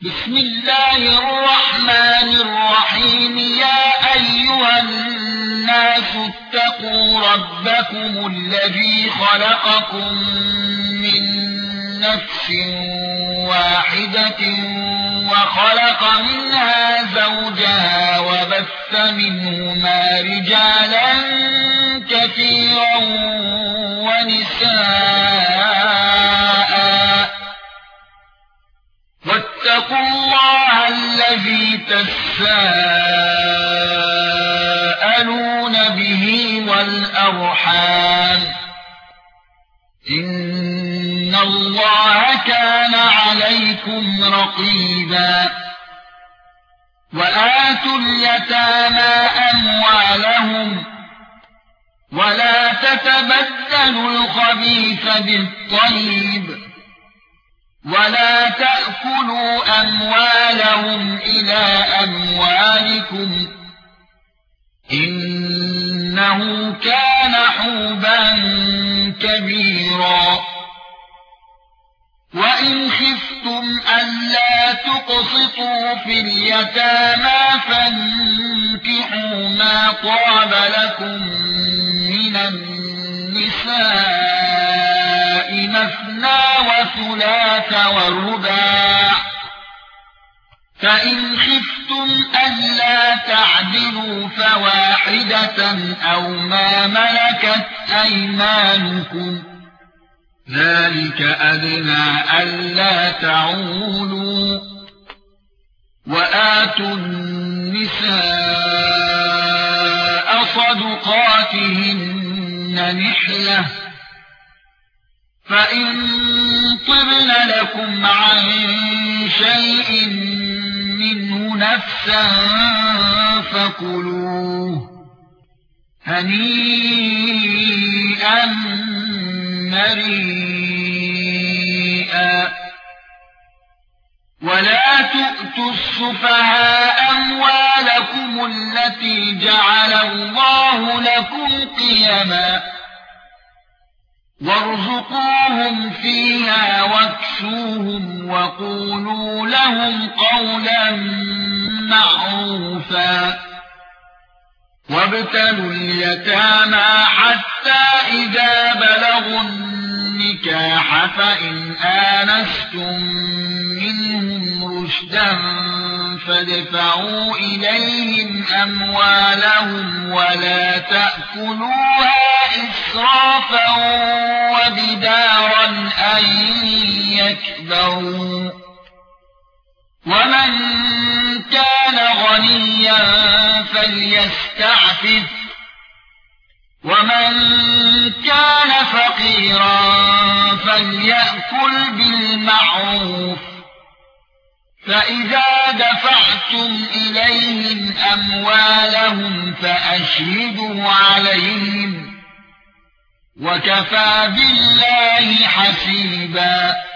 بسم الله الرحمن الرحيم يا أيها الناس اتقوا ربكم الذي خلقكم من نفس واحدة وخلق منها زوجها وبث منهما رجالا كثيرا ونساء واتقوا الله الذي تساءلون به والأرحام إن الله كان عليكم رقيبا وآتوا اليتامى أموالهم ولا تتبدلوا الخبيث بالطيب ولا تأكلوا أموالهم إلى أموالكم إنه كان حوبا كبيرا وإن خفتم ألا تقسطوا في اليتامى فانكحوا ما طاب لكم من النساء مثنى وثلاث ورباع فإن خفتم ألا تعدلوا فواحدة أو ما ملكت أيمانكم ذلك أدنى ألا تعولوا وآتوا النساء صدقاتهن نحلة فإن طبن لكم عن شيء منه نفسا فكلوه هنيئا مريئا ولا تؤتوا السفهاء أموالكم التي جعل الله لكم قيما وارزقوهم فيها واكسوهم وقولوا لهم قولا معروفا وابتلوا اليتامى حتى إذا بلغوا النكاح فإن آنستم منهم رشدا فادفعوا إليهم أموالهم ولا تأكلوها إسرافا وبدارا أن يكبروا ومن كان غنيا فليستعفف ومن كان فقيرا فليأكل بالمعروف فإذا دفعتم إليهم أموالهم فأشهدوا عليهم وكفى بالله حسيبا